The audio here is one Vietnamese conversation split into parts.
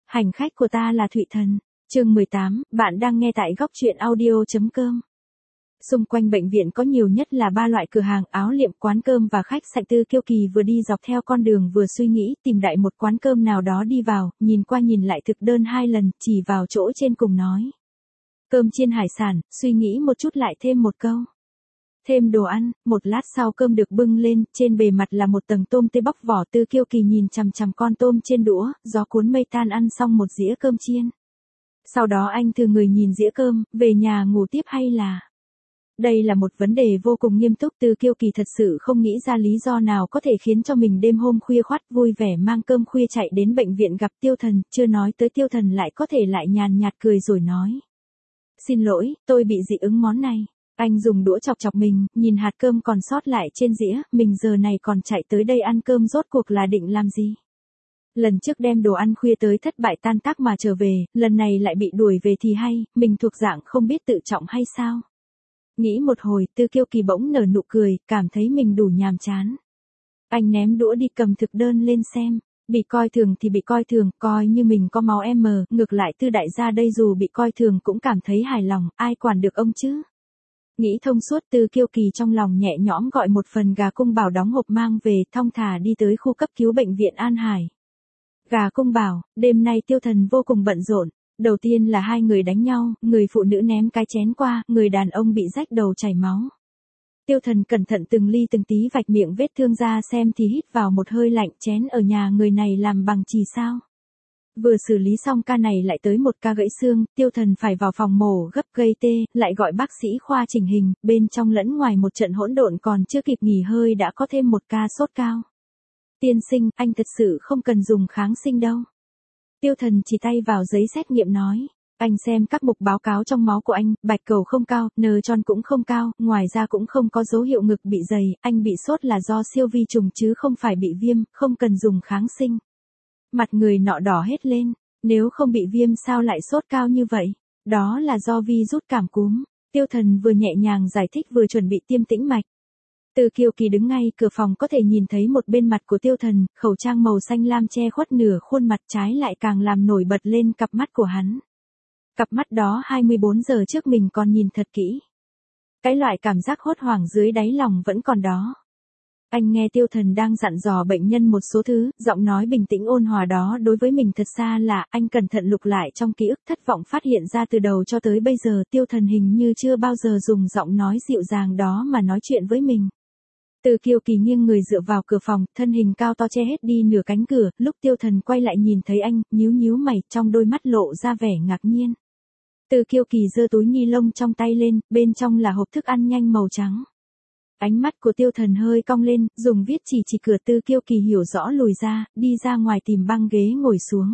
Hành khách của ta là Thụy Thần. Chương 18, bạn đang nghe tại góc truyện audio.com. Xung quanh bệnh viện có nhiều nhất là 3 loại cửa hàng áo liệm, quán cơm và khách sạn. Tư Kiêu Kỳ vừa đi dọc theo con đường vừa suy nghĩ, tìm đại một quán cơm nào đó đi vào, nhìn qua nhìn lại thực đơn 2 lần, chỉ vào chỗ trên cùng nói. Cơm chiên hải sản, suy nghĩ một chút lại thêm một câu. Thêm đồ ăn. Một lát sau cơm được bưng lên, trên bề mặt là một tầng tôm tươi bóc vỏ. Tư Kiêu Kỳ nhìn chằm chằm con tôm trên đũa, gió cuốn mây tan ăn xong một dĩa cơm chiên. Sau đó anh thử người nhìn dĩa cơm, về nhà ngủ tiếp hay là... Đây là một vấn đề vô cùng nghiêm túc. Tư Kiêu Kỳ thật sự không nghĩ ra lý do nào có thể khiến cho mình đêm hôm khuya khoắt vui vẻ mang cơm khuya chạy đến bệnh viện gặp Tiêu Thần, chưa nói tới Tiêu Thần lại có thể lại nhàn nhạt cười rồi nói. Xin lỗi, tôi bị dị ứng món này. Anh dùng đũa chọc chọc mình, nhìn hạt cơm còn sót lại trên dĩa, mình giờ này còn chạy tới đây ăn cơm rốt cuộc là định làm gì? Lần trước đem đồ ăn khuya tới thất bại tan tác mà trở về, lần này lại bị đuổi về thì hay, mình thuộc dạng không biết tự trọng hay sao? Nghĩ một hồi, Tư Kiêu Kỳ bỗng nở nụ cười, cảm thấy mình đủ nhàm chán. Anh ném đũa đi cầm thực đơn lên xem. Bị coi thường thì bị coi thường, coi như mình có máu M, ngược lại Tư đại gia đây dù bị coi thường cũng cảm thấy hài lòng, ai quản được ông chứ? Nghĩ thông suốt, Tư Kiêu Kỳ trong lòng nhẹ nhõm gọi một phần gà cung bảo đóng hộp mang về, thong thả đi tới khu cấp cứu bệnh viện An Hải. Gà cung bảo, đêm nay Tiêu Thần vô cùng bận rộn. Đầu tiên là 2 người đánh nhau, người phụ nữ ném cái chén qua, người đàn ông bị rách đầu chảy máu. Tiêu Thần cẩn thận từng ly từng tí vạch miệng vết thương ra xem thì hít vào một hơi lạnh. Chén ở nhà người này làm bằng chì sao? Vừa xử lý xong ca này lại tới một ca gãy xương, Tiêu Thần phải vào phòng mổ gấp gây tê, lại gọi bác sĩ khoa chỉnh hình, bên trong lẫn ngoài một trận hỗn độn, còn chưa kịp nghỉ hơi đã có thêm một ca sốt cao. Tiên sinh, anh thật sự không cần dùng kháng sinh đâu. Tiêu Thần chỉ tay vào giấy xét nghiệm nói. Anh xem các mục báo cáo trong máu của anh, bạch cầu không cao, nơ tròn cũng không cao, ngoài ra cũng không có dấu hiệu ngực bị dày, anh bị sốt là do siêu vi trùng chứ không phải bị viêm, không cần dùng kháng sinh. Mặt người nọ đỏ hết lên, nếu không bị viêm sao lại sốt cao như vậy? Đó là do virus cảm cúm. Tiêu Thần vừa nhẹ nhàng giải thích vừa chuẩn bị tiêm tĩnh mạch. Tư Kiêu Kỳ đứng ngay cửa phòng có thể nhìn thấy một bên mặt của Tiêu Thần, khẩu trang màu xanh lam che khuất nửa khuôn mặt, trái lại càng làm nổi bật lên cặp mắt của hắn. Cặp mắt đó 24 giờ trước mình còn nhìn thật kỹ. Cái loại cảm giác hốt hoảng dưới đáy lòng vẫn còn đó. Anh nghe Tiêu Thần đang dặn dò bệnh nhân một số thứ, giọng nói bình tĩnh ôn hòa đó đối với mình thật xa lạ. Anh cẩn thận lục lại trong ký ức, thất vọng phát hiện ra từ đầu cho tới bây giờ Tiêu Thần hình như chưa bao giờ dùng giọng nói dịu dàng đó mà nói chuyện với mình. Tư Kiêu Kỳ nghiêng người dựa vào cửa phòng, thân hình cao to che hết đi nửa cánh cửa, lúc Tiêu Thần quay lại nhìn thấy anh, nhíu nhíu mày, trong đôi mắt lộ ra vẻ ngạc nhiên. Tư Kiêu Kỳ giơ túi ni lông trong tay lên, bên trong là hộp thức ăn nhanh màu trắng. Ánh mắt của Tiêu Thần hơi cong lên, dùng viết chỉ cửa. Tư Kiêu Kỳ hiểu rõ lùi ra, đi ra ngoài tìm băng ghế ngồi xuống.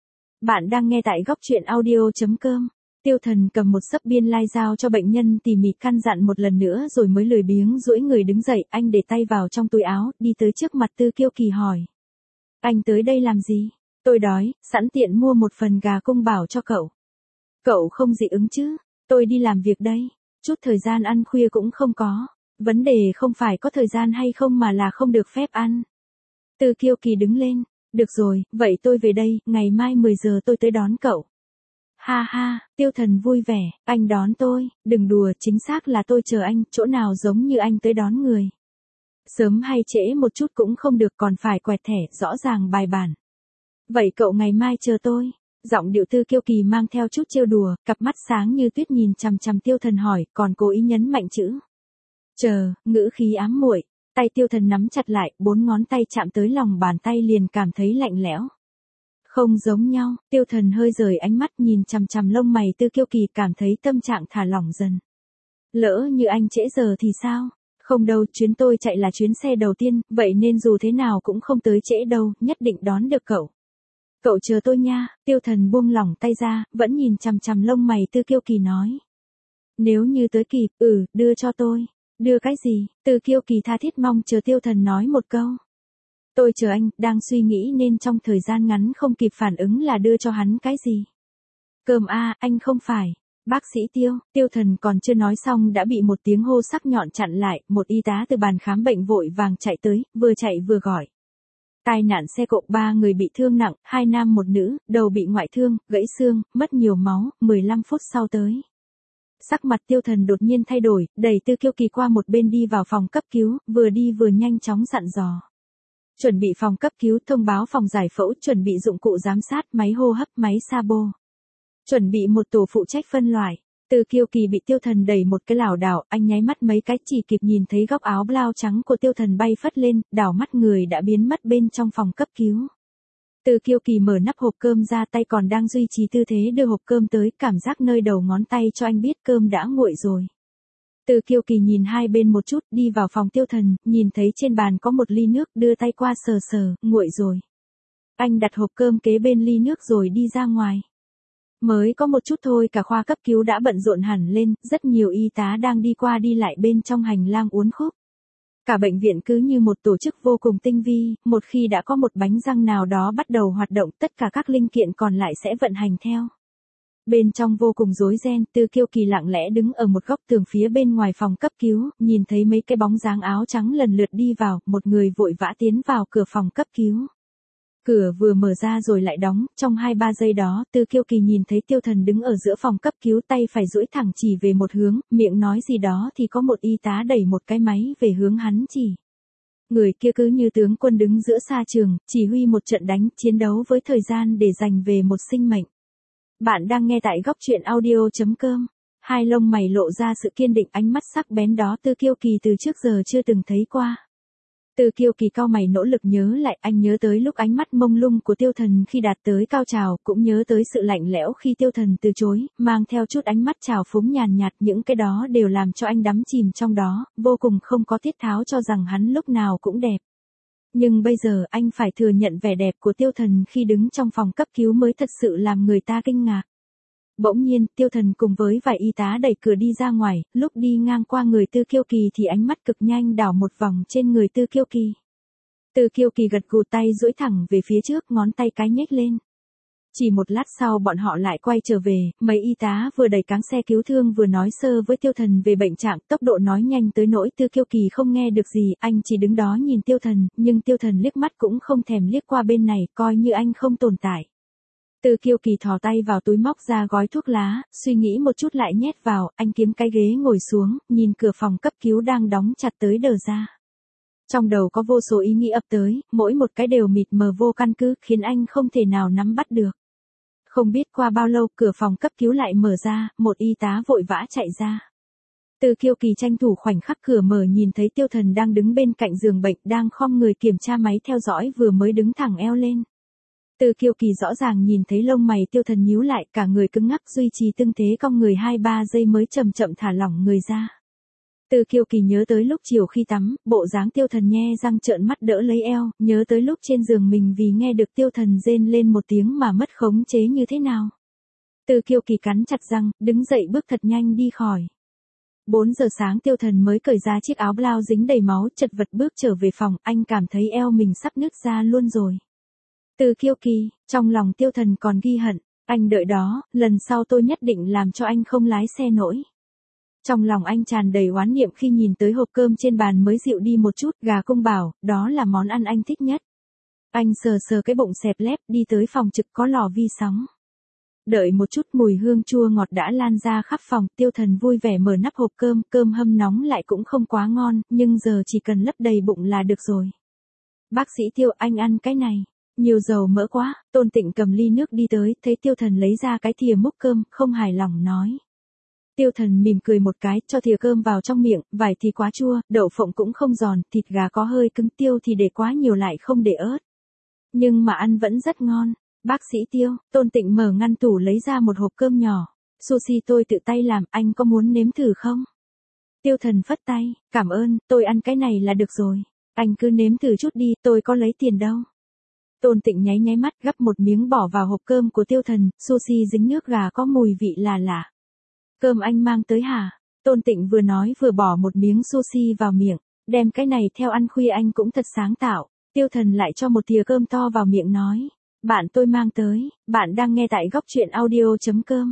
Bạn đang nghe tại góc truyện audio.com. Tiêu Thần cầm một xấp biên lai giao cho bệnh nhân tỉ mỉ căn dặn một lần nữa rồi mới lười biếng duỗi người đứng dậy. Anh để tay vào trong túi áo, đi tới trước mặt Tư Kiêu Kỳ hỏi. Anh tới đây làm gì? Tôi đói, sẵn tiện mua một phần gà cung bảo cho cậu. Cậu không dị ứng chứ? Tôi đi làm việc đây. Chút thời gian ăn khuya cũng không có. Vấn đề không phải có thời gian hay không mà là không được phép ăn. Tư Kiêu Kỳ đứng lên. Được rồi, vậy tôi về đây, ngày mai 10 giờ tôi tới đón cậu. Ha ha, Tiêu Thần vui vẻ, anh đón tôi, đừng đùa, chính xác là tôi chờ anh, chỗ nào giống như anh tới đón người. Sớm hay trễ một chút cũng không được, còn phải quẹt thẻ, rõ ràng bài bản. Vậy cậu ngày mai chờ tôi. Giọng điệu Tư Kiêu Kỳ mang theo chút trêu đùa, cặp mắt sáng như tuyết nhìn chằm chằm Tiêu Thần hỏi, còn cố ý nhấn mạnh chữ. Chờ, ngữ khí ám muội. Tay Tiêu Thần nắm chặt lại, 4 ngón tay chạm tới lòng bàn tay liền cảm thấy lạnh lẽo. Không giống nhau, Tiêu Thần hơi rời ánh mắt nhìn chằm chằm lông mày Tư Kiêu Kỳ, cảm thấy tâm trạng thả lỏng dần. Lỡ như anh trễ giờ thì sao? Không đâu, chuyến tôi chạy là chuyến xe đầu tiên, vậy nên dù thế nào cũng không tới trễ đâu, nhất định đón được cậu. Cậu chờ tôi nha. Tiêu Thần buông lỏng tay ra, vẫn nhìn chằm chằm lông mày Tư Kiêu Kỳ nói. Nếu như tới kịp, đưa cho tôi. Đưa cái gì? Tư Kiêu Kỳ tha thiết mong chờ Tiêu Thần nói một câu. Tôi chờ anh, đang suy nghĩ nên trong thời gian ngắn không kịp phản ứng là đưa cho hắn cái gì. Cơm anh không phải. Bác sĩ Tiêu Thần còn chưa nói xong đã bị một tiếng hô sắc nhọn chặn lại, một y tá từ bàn khám bệnh vội vàng chạy tới, vừa chạy vừa gọi. Tai nạn xe cộ 3 người bị thương nặng, 2 nam 1 nữ, đầu bị ngoại thương, gãy xương, mất nhiều máu, 15 phút sau tới. Sắc mặt Tiêu Thần đột nhiên thay đổi, đẩy Tư Kiêu Kỳ qua một bên đi vào phòng cấp cứu, vừa đi vừa nhanh chóng dặn dò. Chuẩn bị phòng cấp cứu, thông báo phòng giải phẫu, chuẩn bị dụng cụ giám sát, máy hô hấp, máy Sabo. Chuẩn bị một tổ phụ trách phân loại. Tư Kiêu Kỳ bị Tiêu Thần đẩy một cái lảo đảo, anh nháy mắt mấy cái chỉ kịp nhìn thấy góc áo blau trắng của Tiêu Thần bay phất lên, đảo mắt người đã biến mất bên trong phòng cấp cứu. Tư Kiêu Kỳ mở nắp hộp cơm ra, tay còn đang duy trì tư thế đưa hộp cơm tới, cảm giác nơi đầu ngón tay cho anh biết cơm đã nguội rồi. Tư Kiêu Kỳ nhìn hai bên một chút, đi vào phòng Tiêu Thần, nhìn thấy trên bàn có một ly nước, đưa tay qua sờ sờ, nguội rồi. Anh đặt hộp cơm kế bên ly nước rồi đi ra ngoài. Mới có một chút thôi cả khoa cấp cứu đã bận rộn hẳn lên, rất nhiều y tá đang đi qua đi lại bên trong hành lang uốn khúc. Cả bệnh viện cứ như một tổ chức vô cùng tinh vi, một khi đã có một bánh răng nào đó bắt đầu hoạt động, tất cả các linh kiện còn lại sẽ vận hành theo. Bên trong vô cùng rối ren, Tư Kiêu Kỳ lặng lẽ đứng ở một góc tường phía bên ngoài phòng cấp cứu, nhìn thấy mấy cái bóng dáng áo trắng lần lượt đi vào, một người vội vã tiến vào cửa phòng cấp cứu. Cửa vừa mở ra rồi lại đóng, trong 2-3 giây đó, Tư Kiêu Kỳ nhìn thấy Tiêu Thần đứng ở giữa phòng cấp cứu, tay phải duỗi thẳng chỉ về một hướng, miệng nói gì đó thì có một y tá đẩy một cái máy về hướng hắn chỉ. Người kia cứ như tướng quân đứng giữa sa trường, chỉ huy một trận đánh, chiến đấu với thời gian để giành về một sinh mệnh. Bạn đang nghe tại góc truyện audio.com. Hai lông mày lộ ra sự kiên định, ánh mắt sắc bén đó Tư Kiêu Kỳ từ trước giờ chưa từng thấy qua. Tư Kiêu Kỳ cau mày nỗ lực nhớ lại, anh nhớ tới lúc ánh mắt mông lung của Tiêu Thần khi đạt tới cao trào, cũng nhớ tới sự lạnh lẽo khi Tiêu Thần từ chối, mang theo chút ánh mắt trào phúng nhàn nhạt, những cái đó đều làm cho anh đắm chìm trong đó, vô cùng không có tiết tháo cho rằng hắn lúc nào cũng đẹp. Nhưng bây giờ anh phải thừa nhận vẻ đẹp của Tiêu Thần khi đứng trong phòng cấp cứu mới thật sự làm người ta kinh ngạc. Bỗng nhiên, Tiêu Thần cùng với vài y tá đẩy cửa đi ra ngoài, lúc đi ngang qua người Tư Kiêu Kỳ thì ánh mắt cực nhanh đảo một vòng trên người Tư Kiêu Kỳ. Tư Kiêu Kỳ gật gù, tay duỗi thẳng về phía trước, ngón tay cái nhếch lên. Chỉ một lát sau bọn họ lại quay trở về, mấy y tá vừa đẩy cáng xe cứu thương vừa nói sơ với Tiêu Thần về bệnh trạng, tốc độ nói nhanh tới nỗi Tư Kiêu Kỳ không nghe được gì, anh chỉ đứng đó nhìn Tiêu Thần, nhưng Tiêu Thần liếc mắt cũng không thèm liếc qua bên này, coi như anh không tồn tại. Tư Kiêu Kỳ thò tay vào túi móc ra gói thuốc lá, suy nghĩ một chút lại nhét vào, anh kiếm cái ghế ngồi xuống, nhìn cửa phòng cấp cứu đang đóng chặt tới đờ ra. Trong đầu có vô số ý nghĩ ập tới, mỗi một cái đều mịt mờ vô căn cứ, khiến anh không thể nào nắm bắt được. Không biết qua bao lâu, cửa phòng cấp cứu lại mở ra, một y tá vội vã chạy ra. Tư Kiêu Kỳ tranh thủ khoảnh khắc cửa mở, nhìn thấy Tiêu Thần đang đứng bên cạnh giường bệnh, đang khom người kiểm tra máy theo dõi, vừa mới đứng thẳng eo lên. Tư Kiêu Kỳ rõ ràng nhìn thấy lông mày Tiêu Thần nhíu lại, cả người cứng ngắc duy trì tương thế cong người 2-3 giây mới chậm chậm thả lỏng người ra. Tư Kiêu Kỳ nhớ tới lúc chiều khi tắm, bộ dáng Tiêu Thần nhe răng trợn mắt đỡ lấy eo, nhớ tới lúc trên giường mình vì nghe được Tiêu Thần rên lên một tiếng mà mất khống chế như thế nào. Tư Kiêu Kỳ cắn chặt răng, đứng dậy bước thật nhanh đi khỏi. 4 giờ sáng Tiêu Thần mới cởi ra chiếc áo blau dính đầy máu, chật vật bước trở về phòng, anh cảm thấy eo mình sắp nứt ra luôn rồi. Tư Kiêu Kỳ, trong lòng Tiêu Thần còn ghi hận, anh đợi đó, lần sau tôi nhất định làm cho anh không lái xe nổi. Trong lòng anh tràn đầy oán niệm khi nhìn tới hộp cơm trên bàn mới dịu đi một chút, gà cung bảo, đó là món ăn anh thích nhất. Anh sờ sờ cái bụng xẹp lép, đi tới phòng trực có lò vi sóng. Đợi một chút mùi hương chua ngọt đã lan ra khắp phòng, Tiêu Thần vui vẻ mở nắp hộp cơm, cơm hâm nóng lại cũng không quá ngon, nhưng giờ chỉ cần lấp đầy bụng là được rồi. Bác sĩ Tiêu, anh ăn cái này. Nhiều dầu mỡ quá, Tôn Tịnh cầm ly nước đi tới, thấy Tiêu Thần lấy ra cái thìa múc cơm, không hài lòng nói. Tiêu Thần mỉm cười một cái, cho thìa cơm vào trong miệng, vải thì quá chua, đậu phộng cũng không giòn, thịt gà có hơi cứng, tiêu thì để quá nhiều lại không để ớt. Nhưng mà ăn vẫn rất ngon. Bác sĩ Tiêu, Tôn Tịnh mở ngăn tủ lấy ra một hộp cơm nhỏ. Sushi tôi tự tay làm, anh có muốn nếm thử không? Tiêu Thần phất tay, cảm ơn, tôi ăn cái này là được rồi. Anh cứ nếm thử chút đi, tôi có lấy tiền đâu. Tôn Tịnh nháy nháy mắt, gắp một miếng bỏ vào hộp cơm của Tiêu Thần, sushi dính nước gà có mùi vị là lạ. Cơm anh mang tới hả? Tôn Tịnh vừa nói vừa bỏ một miếng sushi vào miệng, đem cái này theo ăn khuya anh cũng thật sáng tạo. Tiêu Thần lại cho một thìa cơm to vào miệng nói, bạn tôi mang tới, bạn đang nghe tại góc truyện audio.com.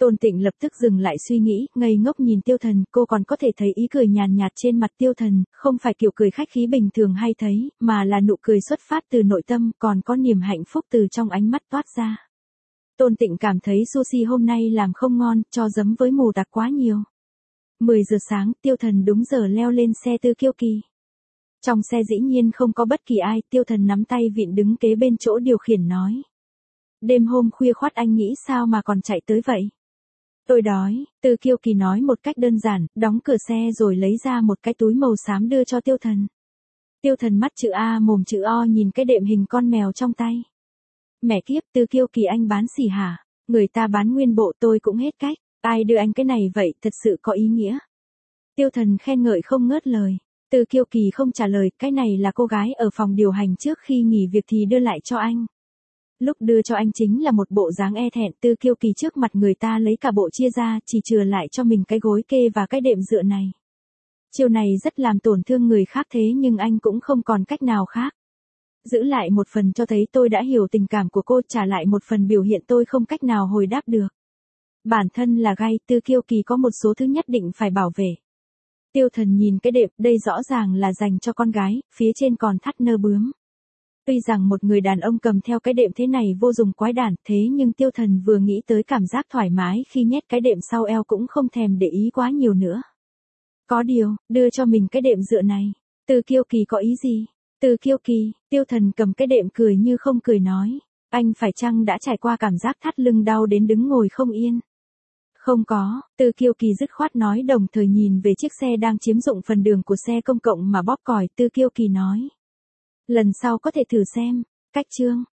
Tôn Tịnh lập tức dừng lại suy nghĩ, ngây ngốc nhìn Tiêu Thần, cô còn có thể thấy ý cười nhàn nhạt trên mặt Tiêu Thần, không phải kiểu cười khách khí bình thường hay thấy, mà là nụ cười xuất phát từ nội tâm, còn có niềm hạnh phúc từ trong ánh mắt toát ra. Tôn Tịnh cảm thấy sushi hôm nay làm không ngon, cho giấm với mù tạt quá nhiều. 10 giờ sáng, Tiêu Thần đúng giờ leo lên xe Tư Kiêu Kỳ. Trong xe dĩ nhiên không có bất kỳ ai, Tiêu Thần nắm tay vịn đứng kế bên chỗ điều khiển nói. Đêm hôm khuya khoắt anh nghĩ sao mà còn chạy tới vậy? Tôi đói, Tư Kiêu Kỳ nói một cách đơn giản, đóng cửa xe rồi lấy ra một cái túi màu xám đưa cho Tiêu Thần. Tiêu Thần mắt chữ A mồm chữ O nhìn cái đệm hình con mèo trong tay. Mẹ kiếp, Tư Kiêu Kỳ anh bán xỉ hả? Người ta bán nguyên bộ tôi cũng hết cách, ai đưa anh cái này vậy, thật sự có ý nghĩa. Tiêu Thần khen ngợi không ngớt lời. Tư Kiêu Kỳ không trả lời, cái này là cô gái ở phòng điều hành trước khi nghỉ việc thì đưa lại cho anh. Lúc đưa cho anh chính là một bộ dáng e thẹn, Tư Kiêu Kỳ trước mặt người ta lấy cả bộ chia ra, chỉ chừa lại cho mình cái gối kê và cái đệm dựa này. Chiều này rất làm tổn thương người khác thế nhưng anh cũng không còn cách nào khác. Giữ lại một phần cho thấy tôi đã hiểu tình cảm của cô, trả lại một phần biểu hiện tôi không cách nào hồi đáp được. Bản thân là gay, Tư Kiêu Kỳ có một số thứ nhất định phải bảo vệ. Tiêu Thần nhìn cái đệm, đây rõ ràng là dành cho con gái, phía trên còn thắt nơ bướm. Tuy rằng một người đàn ông cầm theo cái đệm thế này vô dụng quái đản, thế nhưng Tiêu Thần vừa nghĩ tới cảm giác thoải mái khi nhét cái đệm sau eo cũng không thèm để ý quá nhiều nữa. Có điều, đưa cho mình cái đệm dựa này, Tư Kiêu Kỳ có ý gì? Tư Kiêu Kỳ, Tiêu Thần cầm cái đệm cười như không cười nói, anh phải chăng đã trải qua cảm giác thắt lưng đau đến đứng ngồi không yên? Không có, Tư Kiêu Kỳ dứt khoát nói đồng thời nhìn về chiếc xe đang chiếm dụng phần đường của xe công cộng mà bóp còi, Tư Kiêu Kỳ nói. Lần sau có thể thử xem, cách chương.